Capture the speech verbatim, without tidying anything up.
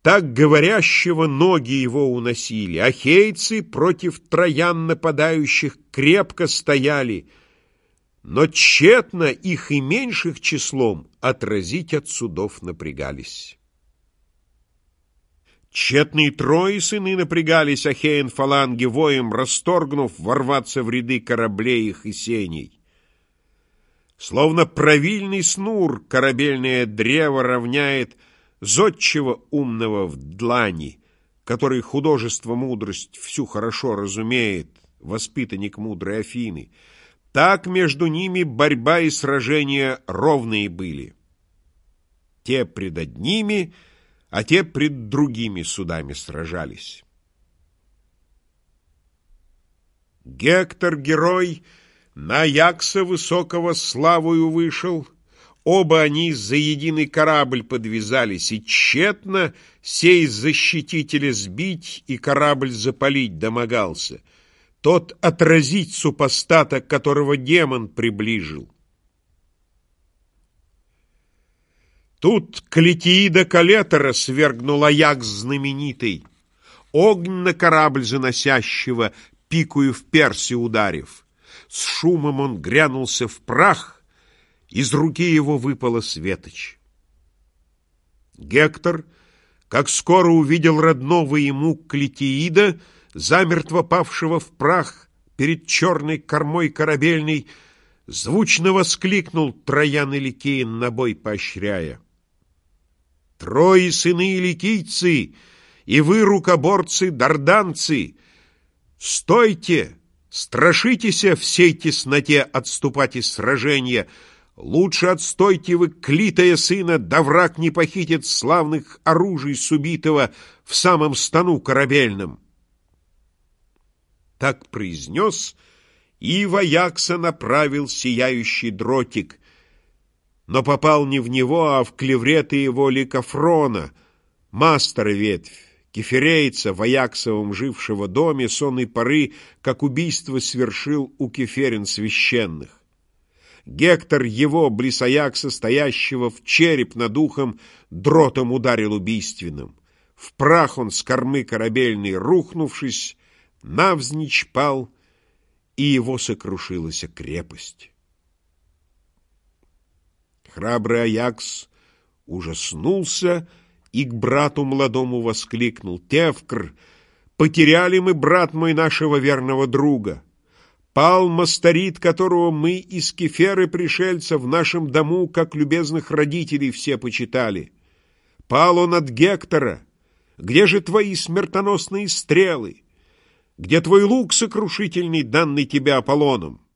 Так говорящего ноги его уносили. Ахейцы против троян нападающих крепко стояли, но тщетно их и меньших числом отразить от судов напрягались. Тщетные трои сыны напрягались Ахеен фаланги воем, расторгнув, ворваться в ряды кораблей их и сеней. Словно правильный снур корабельное древо равняет зодчего умного в длани, который художество мудрость всю хорошо разумеет, воспитанник мудрой Афины. Так между ними борьба и сражения ровные были. Те пред одними, а те пред другими судами сражались. Гектор, герой, на Аякса высокого славою вышел. Оба они за единый корабль подвязались, и тщетно сей защитителя сбить и корабль запалить домогался. Тот отразить супостата, которого демон приближил. Тут Клетиида Калетора свергнул Аякс знаменитый, огонь на корабль заносящего, пикую в перси ударив. С шумом он грянулся в прах, из руки его выпала светоч. Гектор, как скоро увидел родного ему Клетиида, замертво павшего в прах перед черной кормой корабельной, звучно воскликнул Троян и Ликиен, на бой поощряя: «Трои сыны ликийцы, и вы, рукоборцы, дарданцы, стойте, страшитеся всей тесноте отступать из сражения. Лучше отстойте вы, клитая сына, да враг не похитит славных оружий с убитого в самом стану корабельном». Так произнес, и в Аякса направил сияющий дротик, но попал не в него, а в клевреты его Ликофрона, мастера ветвь, кефирейца в Аяксовом жившего доме, сонной поры, как убийство свершил у кеферин священных. Гектор его, близ Аякса стоящего, в череп над ухом дротом ударил убийственным. В прах он с кормы корабельной рухнувшись, навзничь пал, и его сокрушилась крепость. Храбрый Аякс ужаснулся и к брату молодому воскликнул: «Тевкр, потеряли мы, брат мой, нашего верного друга. Пал Мастарит, которого мы из Кеферы пришельца в нашем дому, как любезных родителей, все почитали. Пал он от Гектора. Где же твои смертоносные стрелы? Где твой лук сокрушительный, данный тебе Аполлоном?»